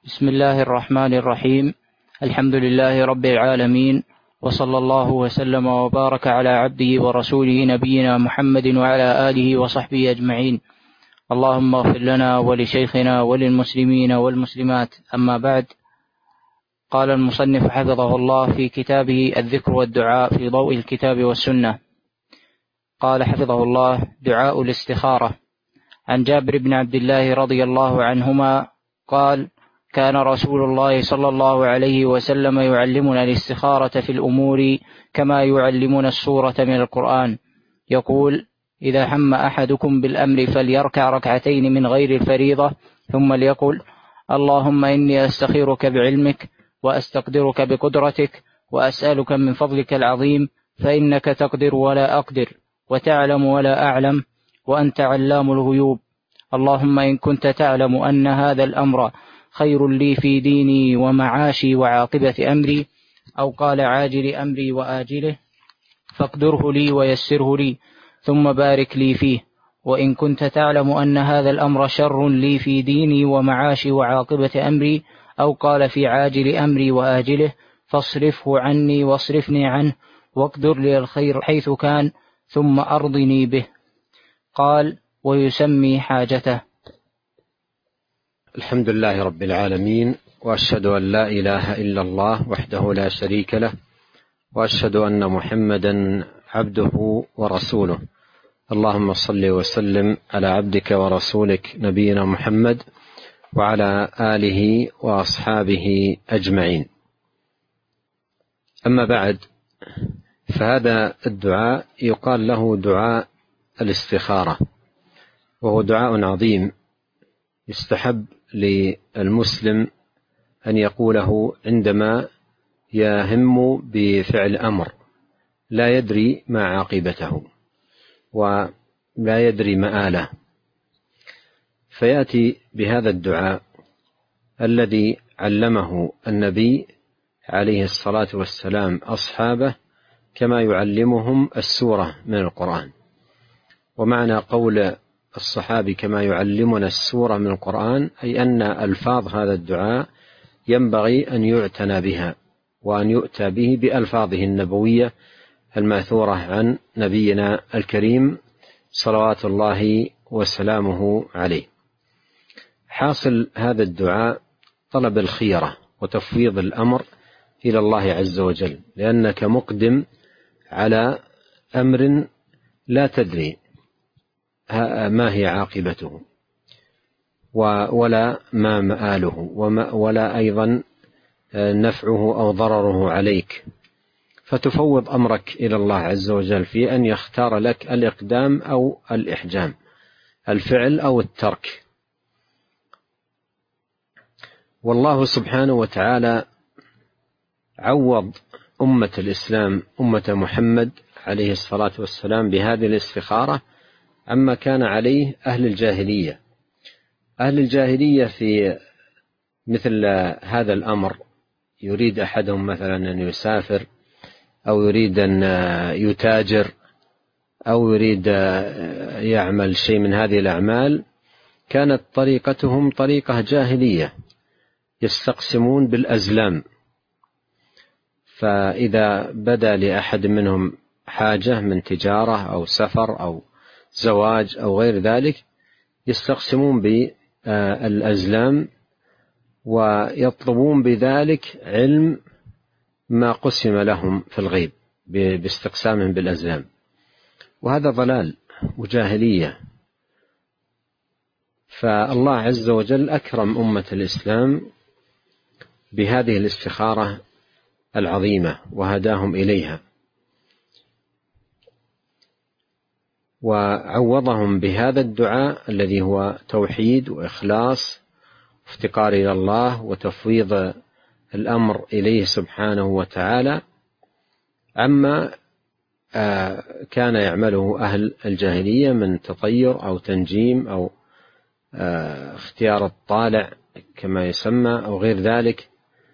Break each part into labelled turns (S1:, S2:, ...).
S1: بسم الله الرحمن الرحيم. الحمد لله رب العالمين، وصلى الله وسلم وبارك على عبده ورسوله نبينا محمد وعلى آله وصحبه أجمعين. اللهم اغفر لنا ولشيخنا وللمسلمين والمسلمات، أما بعد. قال المصنف حفظه الله في كتابه الذكر والدعاء في ضوء الكتاب والسنة، قال حفظه الله: دعاء الاستخارة. عن جابر بن عبد الله رضي الله عنهما قال: كان رسول الله صلى الله عليه وسلم يعلمنا الاستخارة في الأمور كما يعلمنا السورة من القرآن، يقول: إذا هم أحدكم بالأمر فليركع ركعتين من غير الفريضة، ثم ليقل: اللهم إني أستخيرك بعلمك وأستقدرك بقدرتك وأسألك من فضلك العظيم، فإنك تقدر ولا أقدر وتعلم ولا أعلم وأنت علام الغيوب. اللهم إن كنت تعلم أن هذا الأمر خير لي في ديني ومعاشي وعاقبة أمري، أو قال عاجل أمري وآجله، فاقدره لي ويسره لي، ثم بارك لي فيه. وإن كنت تعلم أن هذا الأمر شر لي في ديني ومعاشي وعاقبة أمري، أو قال في عاجل أمري وآجله، فاصرفه عني واصرفني عنه، واقدر لي الخير حيث كان، ثم أرضني به. قال: ويسمي حاجته.
S2: الحمد لله رب العالمين، وأشهد أن لا إله إلا الله وحده لا شريك له، وأشهد أن محمدا عبده ورسوله. اللهم صل وسلم على عبدك ورسولك نبينا محمد وعلى آله وأصحابه أجمعين. أما بعد، فهذا الدعاء يقال له دعاء الاستخارة، وهو دعاء عظيم يستحب للمسلم أن يقوله عندما يهم بفعل أمر لا يدري ما عاقبته ولا يدري مآله، فيأتي بهذا الدعاء الذي علمه النبي عليه الصلاة والسلام أصحابه كما يعلمهم السورة من القرآن. ومعنى قول الصحابي كما يعلمنا السورة من القرآن أي أن ألفاظ هذا الدعاء ينبغي أن يعتنى بها، وأن يؤتى به بألفاظه النبوية الماثورة عن نبينا الكريم صلوات الله وسلامه عليه. حاصل هذا الدعاء طلب الخيرة وتفويض الأمر إلى الله عز وجل، لأنك مقدم على أمر لا تدري ما هي عاقبته ولا ما مآله ولا أيضا نفعه أو ضرره عليك، فتفوض أمرك إلى الله عز وجل في أن يختار لك الإقدام أو الإحجام، الفعل أو الترك. والله سبحانه وتعالى عوض أمة الإسلام أمة محمد عليه الصلاة والسلام بهذه الاستخارة عما كان عليه أهل الجاهلية. أهل الجاهلية في مثل هذا الأمر يريد أحدهم مثلا أن يسافر، أو يريد أن يتاجر، أو يريد يعمل شيء من هذه الأعمال، كانت طريقتهم طريقة جاهلية، يستقسمون بالأزلام. فإذا بدا لأحد منهم حاجة من تجارة أو سفر أو زواج أو غير ذلك، يستقسمون بالأزلام ويطلبون بذلك علم ما قسم لهم في الغيب باستقسامهم بالأزلام، وهذا ضلال وجاهلية. فالله عز وجل أكرم أمة الإسلام بهذه الاستخارة العظيمة وهداهم إليها، وعوضهم بهذا الدعاء الذي هو توحيد وإخلاص وافتقار إلى الله وتفويض الأمر إليه سبحانه وتعالى عما كان يعمله أهل الجاهلية من تطير أو تنجيم أو اختيار الطالع كما يسمى أو غير ذلك.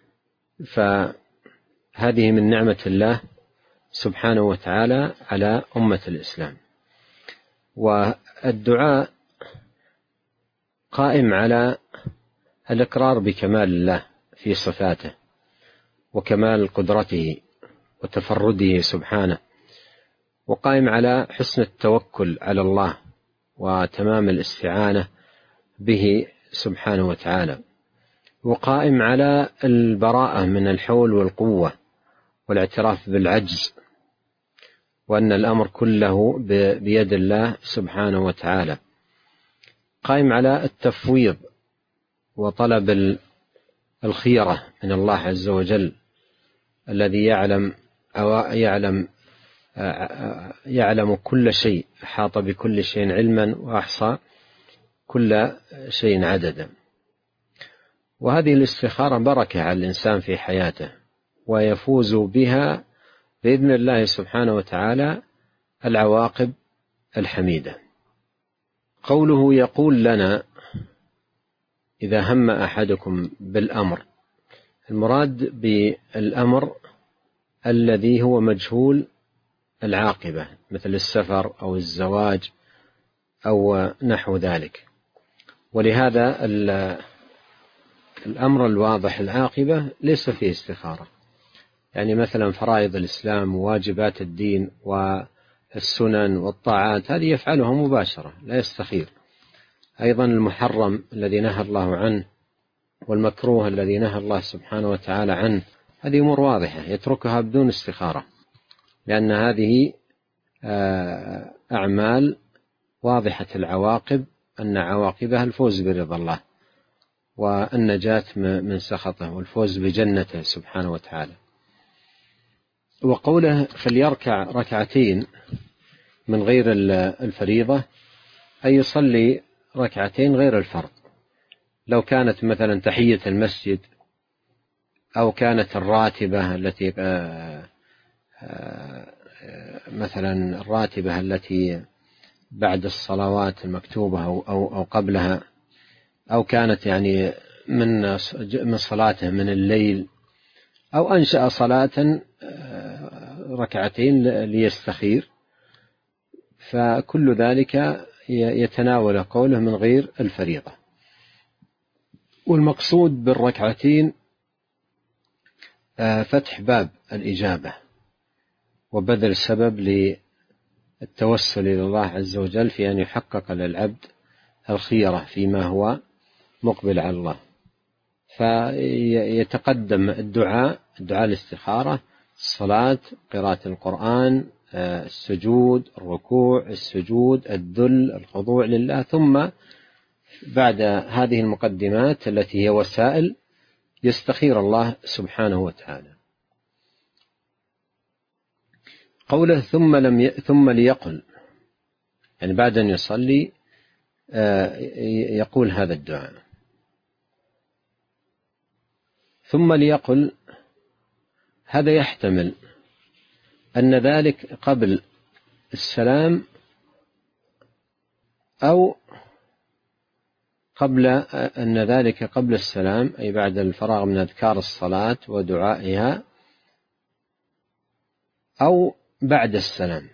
S2: فهذه من نعمة الله سبحانه وتعالى على أمة الإسلام. والدعاء قائم على الإقرار بكمال الله في صفاته وكمال قدرته وتفرده سبحانه، وقائم على حسن التوكل على الله وتمام الاستعانة به سبحانه وتعالى، وقائم على البراءة من الحول والقوة والاعتراف بالعجز، وأن الأمر كله بيد الله سبحانه وتعالى، قائم على التفويض وطلب الخيرة من الله عز وجل الذي يعلم كل شيء، أحاط بكل شيء علما وأحصى كل شيء عددا. وهذه الاستخارة بركة على الإنسان في حياته، ويفوز بها بإذن الله سبحانه وتعالى العواقب الحميدة. قوله يقول لنا إذا هم أحدكم بالأمر، المراد بالأمر الذي هو مجهول العاقبة، مثل السفر أو الزواج أو نحو ذلك. ولهذا الأمر الواضح العاقبة ليس فيه استخارة، يعني مثلا فرائض الإسلام وواجبات الدين والسنن والطاعات هذه يفعلها مباشرة لا يستخير. أيضا المحرم الذي نهى الله عنه والمكروه الذي نهى الله سبحانه وتعالى عنه، هذه أمور واضحة يتركها بدون استخارة، لأن هذه أعمال واضحة العواقب، أن عواقبها الفوز برضا الله والنجاة من سخطه والفوز بجنته سبحانه وتعالى. وقوله فليركع ركعتين من غير الفريضة، أي يصلي ركعتين غير الفرض، لو كانت مثلا تحية المسجد أو كانت الراتبة التي مثلا الراتبة التي بعد الصلوات المكتوبة أو قبلها، أو كانت يعني من صلاته من الليل، أو أنشأ صلاة ركعتين ليستخير، فكل ذلك يتناول قوله من غير الفريضة. والمقصود بالركعتين فتح باب الإجابة وبذل سبب للتوسل إلى الله عز وجل في أن يحقق للعبد الخيرة فيما هو مقبل على الله، فيتقدم الدعاء الاستخارة، الصلاة، قراءة القرآن، السجود، الركوع، السجود، الذل، الخضوع لله، ثم بعد هذه المقدمات التي هي وسائل يستخير الله سبحانه وتعالى. قوله ثم ليقل، يعني بعد أن يصلي يقول هذا الدعاء. ثم ليقل هذا يحتمل أن ذلك قبل السلام أو أن ذلك قبل السلام، أي بعد الفراغ من أذكار الصلاة ودعائها، أو بعد السلام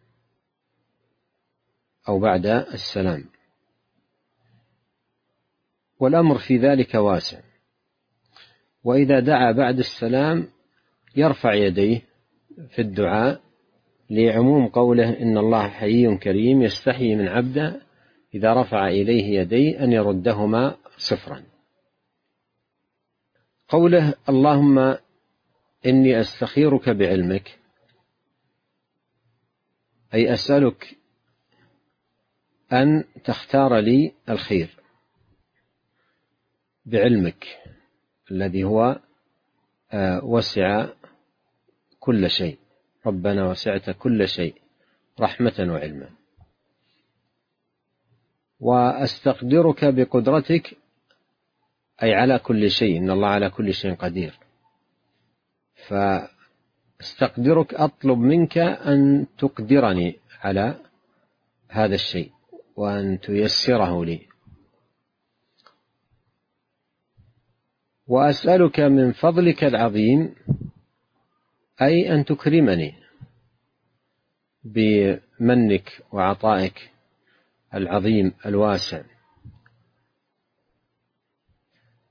S2: والأمر في ذلك واسع. وإذا دعا بعد السلام يرفع يديه في الدعاء لعموم قوله إن الله حيي كريم يستحيي من عبده إذا رفع إليه يديه أن يردهما صفرا. قوله اللهم إني أستخيرك بعلمك، أي أسألك أن تختار لي الخير بعلمك الذي هو وسع كل شيء، ربنا وسعت كل شيء رحمة وعلما. وأستقدرك بقدرتك، أي على كل شيء، إن الله على كل شيء قدير، فاستقدرك أطلب منك أن تقدرني على هذا الشيء وأن تيسره لي. وأسألك من فضلك العظيم، أي أن تكرمني بمنك وعطائك العظيم الواسع.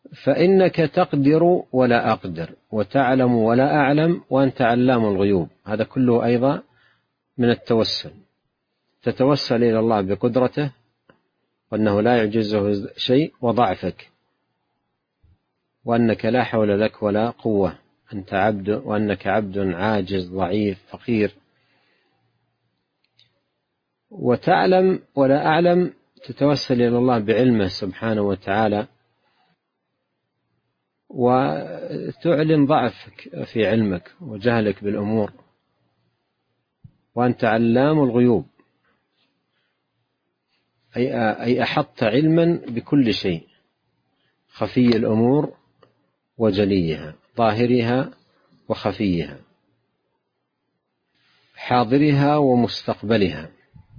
S2: فإنك تقدر ولا أقدر، وتعلم ولا أعلم، وأنت علام الغيوب. هذا كله أيضا من التوسل، تتوسل إلى الله بقدرته وأنه لا يعجزه شيء، وضعفك، وأنك لا حول لك ولا قوة، أنت عبد، وأنك عبد عاجز ضعيف فقير. وتعلم ولا أعلم، تتوسل إلى الله بعلمه سبحانه وتعالى، وتعلن ضعفك في علمك وجهلك بالأمور، وأنت علام الغيوب، أي أحطت علما بكل شيء، خفي الأمور وجليها، ظاهرها وخفيها، حاضرها ومستقبلها.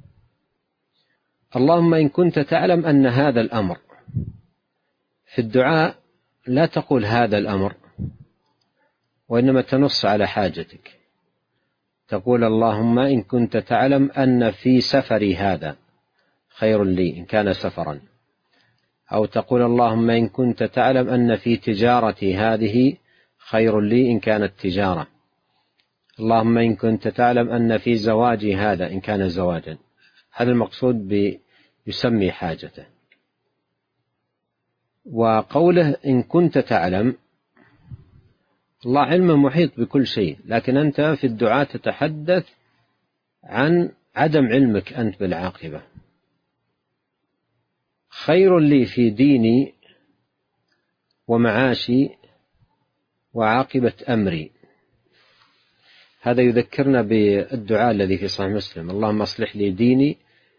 S2: اللهم إن كنت تعلم أن هذا الأمر، في الدعاء لا تقول هذا الأمر، وإنما تنص على حاجتك، تقول اللهم إن كنت تعلم أن في سفري هذا خير لي إن كان سفرا، أو تقول اللهم إن كنت تعلم أن في تجارتي هذه خير لي إن كانت تجارة، اللهم إن كنت تعلم أن في زواجي هذا إن كان زواجا. هذا المقصود يسمي حاجته. وقوله إن كنت تعلم، الله علم محيط بكل شيء، لكن أنت في الدعاء تتحدث عن عدم علمك أنت بالعاقبة. خير لي في ديني ومعاشي وعاقبة أمري، هذا يذكرنا بالدعاء الذي في صحيح مسلم: اللهم أصلح لي ديني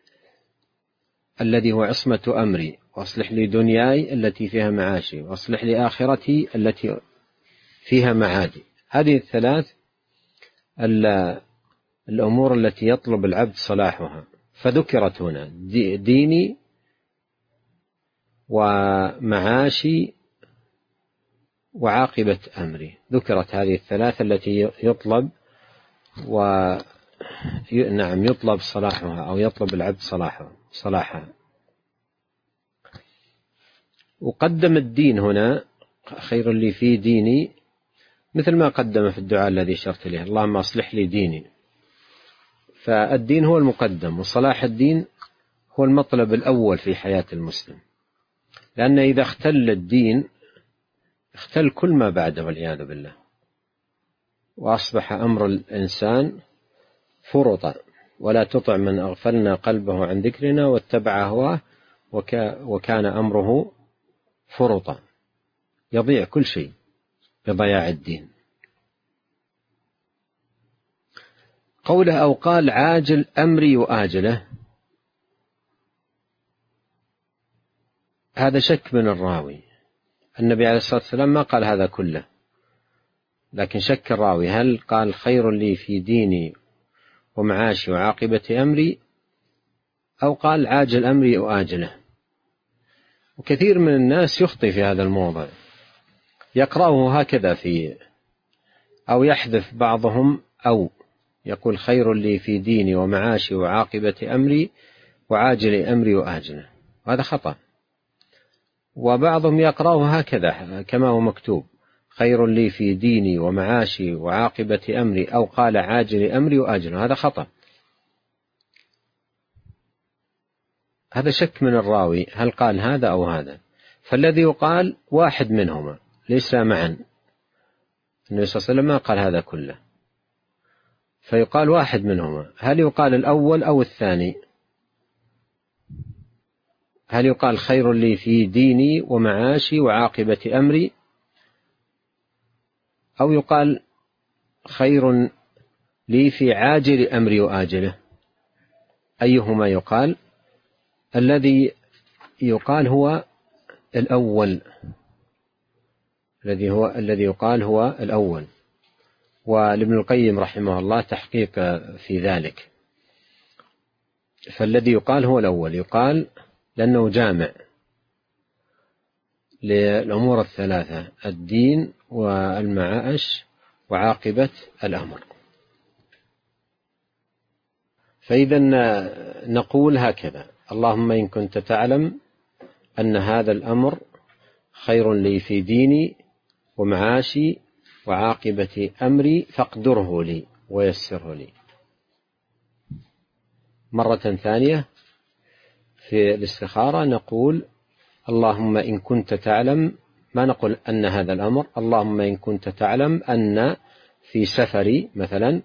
S2: الذي هو عصمة أمري، وأصلح لي دنياي التي فيها معاشي، وأصلح لي آخرتي التي فيها معادي. هذه الثلاث الأمور التي يطلب العبد صلاحها، فذكرت هنا: ديني ومعاشي وعاقبة أمري، ذكرت هذه الثلاث التي يطلب يطلب صلاحها، أو يطلب العبد صلاحها. وقدم الدين هنا: خير لي في ديني، مثل ما قدم في الدعاء الذي شرت له: اللهم أصلح لي ديني. فالدين هو المقدم، وصلاح الدين هو المطلب الأول في حياة المسلم، لأن إذا اختل الدين اختل كل ما بعده والعياذ بالله، وأصبح أمر الإنسان فرطا. ولا تطع من أغفلنا قلبه عن ذكرنا واتبع هواه وكان أمره فرطا. يضيع كل شيء بضياع الدين. قوله أو قال عاجل أمري وآجله، هذا شك من الراوي. النبي عليه الصلاة والسلام ما قال هذا كله، لكن شك الراوي هل قال خير لي في ديني ومعاشي وعاقبة أمري، أو قال عاجل أمري وآجله. وكثير من الناس يخطئ في هذا الموضع، يقرأه هكذا أو يحذف بعضهم، أو يقول خير لي في ديني ومعاشي وعاقبة أمري وعاجل أمري وآجله، وهذا خطأ. وبعضهم يقرأه هكذا كما هو مكتوب: خير لي في ديني ومعاشي وعاقبة أمري، أو قال عاجل أمري وآجله، هذا خطأ. هذا شك من الراوي هل قال هذا أو هذا، فالذي يقال واحد منهما ليس معا. النبي صلى الله عليه وسلم ما قال هذا كله، فيقال واحد منهما. هل يقال الأول أو الثاني؟ هل يقال خير لي في ديني ومعاشي وعاقبة أمري، أو يقال خير لي في عاجل أمري وآجله؟ أيهما يقال؟ الذي يقال هو الأول، الذي يقال هو الأول. ولابن القيم رحمه الله تحقيق في ذلك، فالذي يقال هو الأول، يقال لأنه جامع للأمور الثلاثة: الدين والمعاش وعاقبة الأمر. فإذا نقول هكذا: اللهم إن كنت تعلم أن هذا الأمر خير لي في ديني ومعاشي وعاقبة أمري فاقدره لي ويسره لي. مرة ثانية في الاستخارة نقول اللهم إن كنت تعلم، ما نقول أن هذا الأمر، اللهم إن كنت تعلم أن في سفري مثلا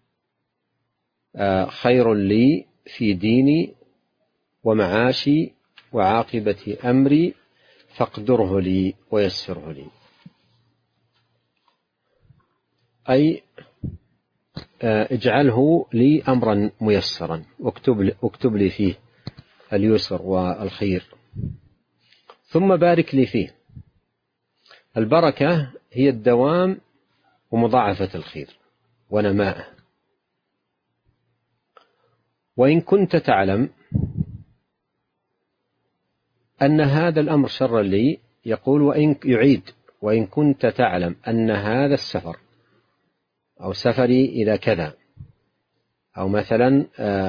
S2: خير لي في ديني ومعاشي وعاقبة أمري فاقدره لي ويسره لي، أي اجعله لي أمرا ميسرا، واكتب لي فيه اليسر والخير، ثم بارك لي فيه. البركة هي الدوام ومضاعفة الخير ونماءه. وإن كنت تعلم أن هذا الأمر شر لي، يقول وإن يعيد وإن كنت تعلم أن هذا السفر أو سفري إلى كذا، أو مثلا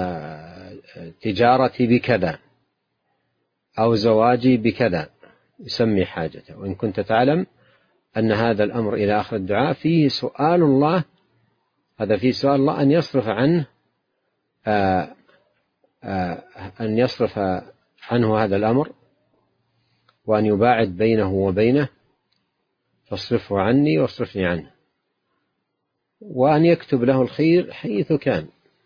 S2: تجارتي بكذا، أو زواجي بكذا، يسمي حاجته. وإن كنت تعلم أن هذا الأمر إلى آخر الدعاء فيه سؤال الله، هذا فيه سؤال الله أن يصرف عنه هذا الأمر، وأن يباعد بينه وبينه، فاصرفه عني واصرفني عنه، وأن يكتب له الخير حيث كان،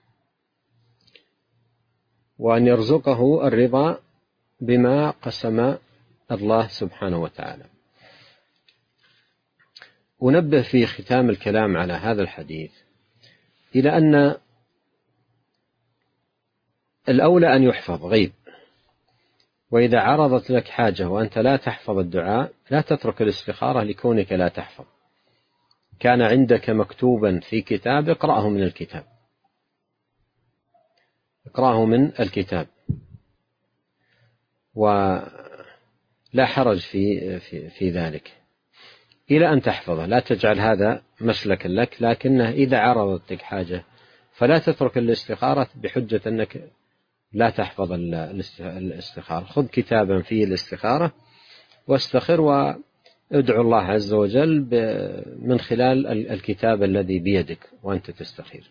S2: وأن يرزقه الرضا بما قسم الله سبحانه وتعالى. أنبه في ختام الكلام على هذا الحديث إلى أن الأولى أن يحفظ غيب، وإذا عرضت لك حاجة وأنت لا تحفظ الدعاء لا تترك الاستخارة لكونك لا تحفظ. كان عندك مكتوبا في كتاب اقرأه من الكتاب، اقرأه من الكتاب، ولا حرج في ذلك إلى أن تحفظه. لا تجعل هذا مسلكا لك، لكنه إذا عرضت لك حاجة فلا تترك الاستخارة بحجة أنك لا تحفظ الاستخارة. خذ كتابا فيه الاستخارة واستخر، وادعو الله عز وجل من خلال الكتاب الذي بيدك وأنت تستخير.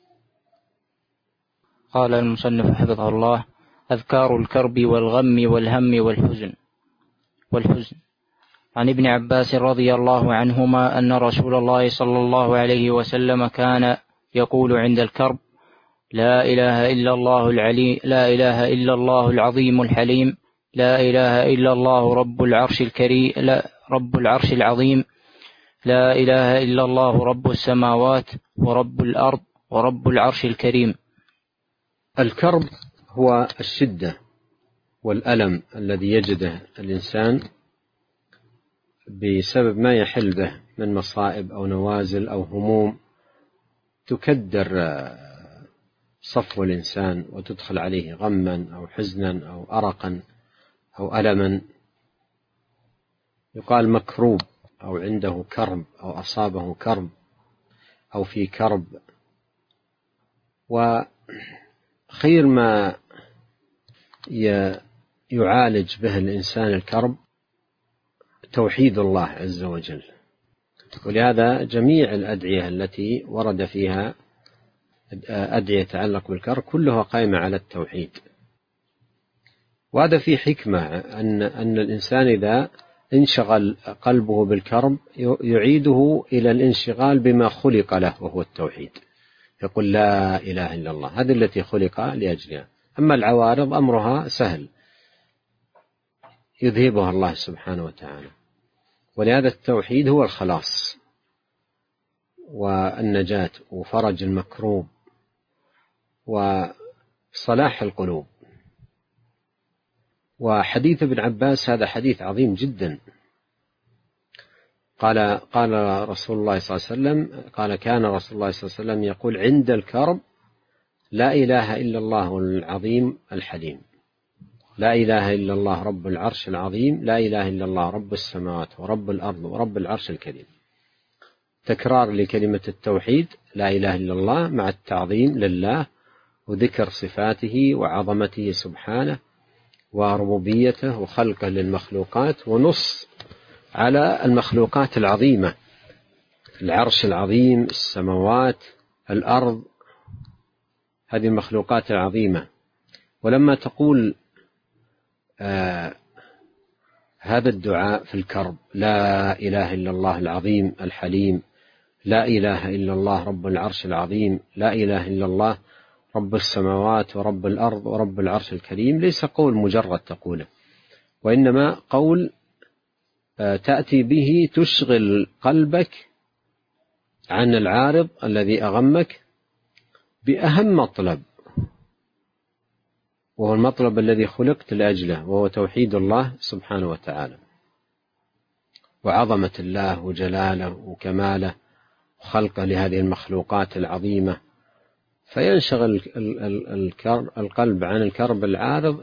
S1: قال المصنف حفظه الله: أذكار الكرب والغم والهم والحزن. عن ابن عباس رضي الله عنهما أن رسول الله صلى الله عليه وسلم كان يقول عند الكرب: لا إله إلا الله العظيم الحليم، لا إله إلا الله رب العرش الكريم، رب العرش العظيم، لا إله إلا الله رب السماوات ورب الأرض ورب العرش الكريم.
S2: الكرب هو الشدة والألم الذي يجده الإنسان بسبب ما يحل به من مصائب أو نوازل أو هموم تكدر صفو الإنسان وتدخل عليه غما أو حزنا أو أرقا أو ألما. يقال مكروب، أو عنده كرب، أو أصابه كرب، أو في كرب. وخير ما يعالج به الإنسان الكرب توحيد الله عز وجل. ولهذا جميع الأدعية التي ورد فيها أدعية يتعلق بالكرب كلها قائمة على التوحيد. وهذا في حكمة أن الإنسان إذا انشغل قلبه بالكرب يعيده إلى الانشغال بما خلق له وهو التوحيد، يقول لا إله إلا الله، هذه التي خلق لأجلها. أما العوارض أمرها سهل يذهبها الله سبحانه وتعالى. ولهذا التوحيد هو الخلاص والنجاة وفرج المكروب وصلاح القلوب. وحديث ابن عباس هذا حديث عظيم جدا. قال رسول الله صلى الله عليه وسلم، قال كان رسول الله صلى الله عليه وسلم يقول عند الكرب: لا إله إلا الله العظيم الحليم، لا إله إلا الله رب العرش العظيم، لا إله إلا الله رب السماوات ورب الأرض ورب العرش الكريم. تكرار لكلمة التوحيد لا إله إلا الله مع التعظيم لله وذكر صفاته وعظمته سبحانه وربوبيته وخلقه للمخلوقات ونص على المخلوقات العظيمة، العرش العظيم، السماوات، الأرض، هذه المخلوقات العظيمة. ولما تقول هذا الدعاء في الكرب: لا إله إلا الله العظيم الحليم، لا إله إلا الله رب العرش العظيم، لا إله إلا الله رب السماوات ورب الأرض ورب العرش الكريم، ليس قول مجرد تقوله، وإنما قول تأتي به تشغل قلبك عن العارض الذي أغمك بأهم مطلب، وهو المطلب الذي خلقت لأجله، وهو توحيد الله سبحانه وتعالى، وعظمة الله وجلاله وكماله وخلقه لهذه المخلوقات العظيمة. فينشغل القلب عن الكرب العارض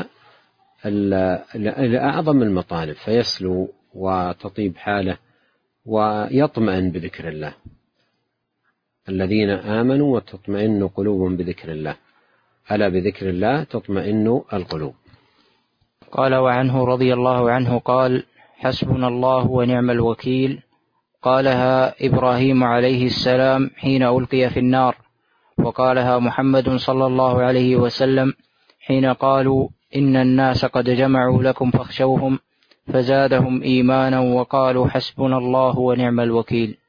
S2: إلى أعظم المطالب، فيسلو وتطيب حاله ويطمئن بذكر الله. الذين آمنوا وتطمئن قلوبهم بذكر الله، ألا بذكر الله تطمئن القلوب.
S1: قال: وعنه رضي الله عنه قال: حسبنا الله ونعم الوكيل. قالها إبراهيم عليه السلام حين ألقي في النار، وقالها محمد صلى الله عليه وسلم حين قالوا: إن الناس قد جمعوا لكم فاخشوهم، فزادهم إيمانا وقالوا: حسبنا الله ونعم الوكيل.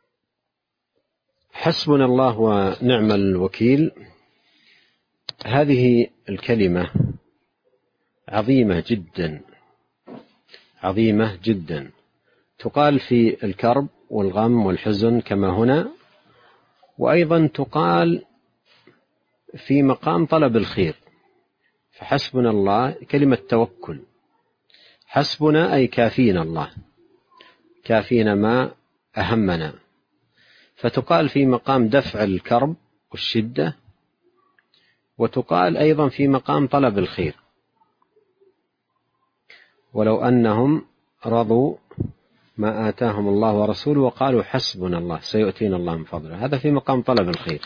S2: حسبنا الله ونعم الوكيل، هذه الكلمة عظيمة جدا، عظيمة جدا، تقال في الكرب والغم والحزن كما هنا، وأيضا تقال في مقام طلب الخير. فحسبنا الله كلمة توكل، حسبنا أي كافينا الله، كافينا ما أهمنا، فتقال في مقام دفع الكرب والشدة، وتقال أيضا في مقام طلب الخير. ولو أنهم رضوا ما آتاهم الله ورسوله وقالوا حسبنا الله سيؤتينا الله من فضله، هذا في مقام طلب الخير.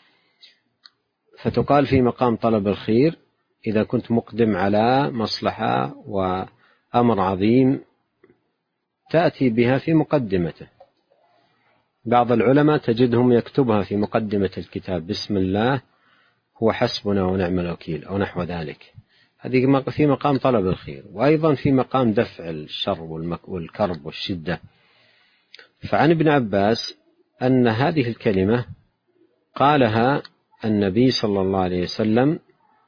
S2: فتقال في مقام طلب الخير إذا كنت مقدم على مصلحة وأمر عظيم تأتي بها في مقدمته. بعض العلماء تجدهم يكتبها في مقدمة الكتاب: بسم الله هو حسبنا ونعم الوكيل، أو نحو ذلك. هذه في مقام طلب الخير، وأيضا في مقام دفع الشر والكرب والشدة. فعن ابن عباس أن هذه الكلمة قالها النبي صلى الله عليه وسلم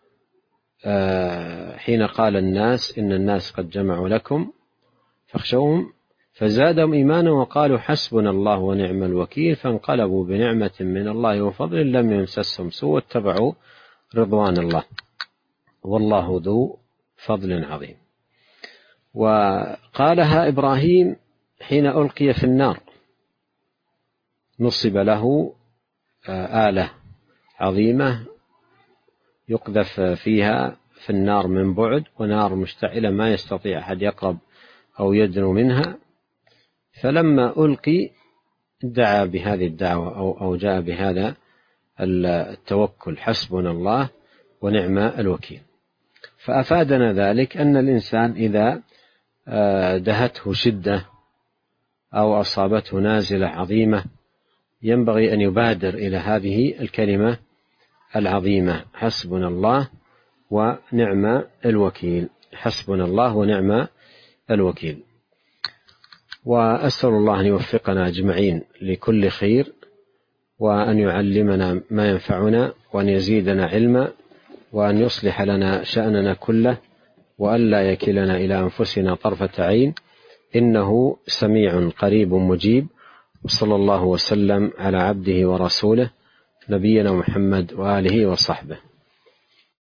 S2: حين قال الناس: إن الناس قد جمعوا لكم فاخشوهم، فزادهم إيمانا وقالوا حسبنا الله ونعم الوكيل، فانقلبوا بنعمة من الله وفضل لم يمسسهم سوء واتبعوا رضوان الله، والله ذو فضل عظيم. وقالها إبراهيم حين ألقي في النار، نصب له آلة عظيمة يقذف فيها في النار من بعد، ونار مشتعلة ما يستطيع أحد يقرب أو يدنو منها، فلما ألقي دعا بهذه الدعوة أو جاء بهذا التوكل: حسبنا الله ونعم الوكيل. فأفادنا ذلك أن الإنسان إذا دهته شدة أو أصابته نازلة عظيمة ينبغي أن يبادر إلى هذه الكلمة العظيمة: حسبنا الله ونعم الوكيل، حسبنا الله ونعم الوكيل. وأسأل الله أن يوفقنا أجمعين لكل خير، وأن يعلمنا ما ينفعنا، وأن يزيدنا علما، وأن يصلح لنا شأننا كله، وأن لا يكلنا إلى أنفسنا طرفة عين، إنه سميع قريب مجيب. وصلى الله وسلم على عبده ورسوله نبينا محمد وآله وصحبه.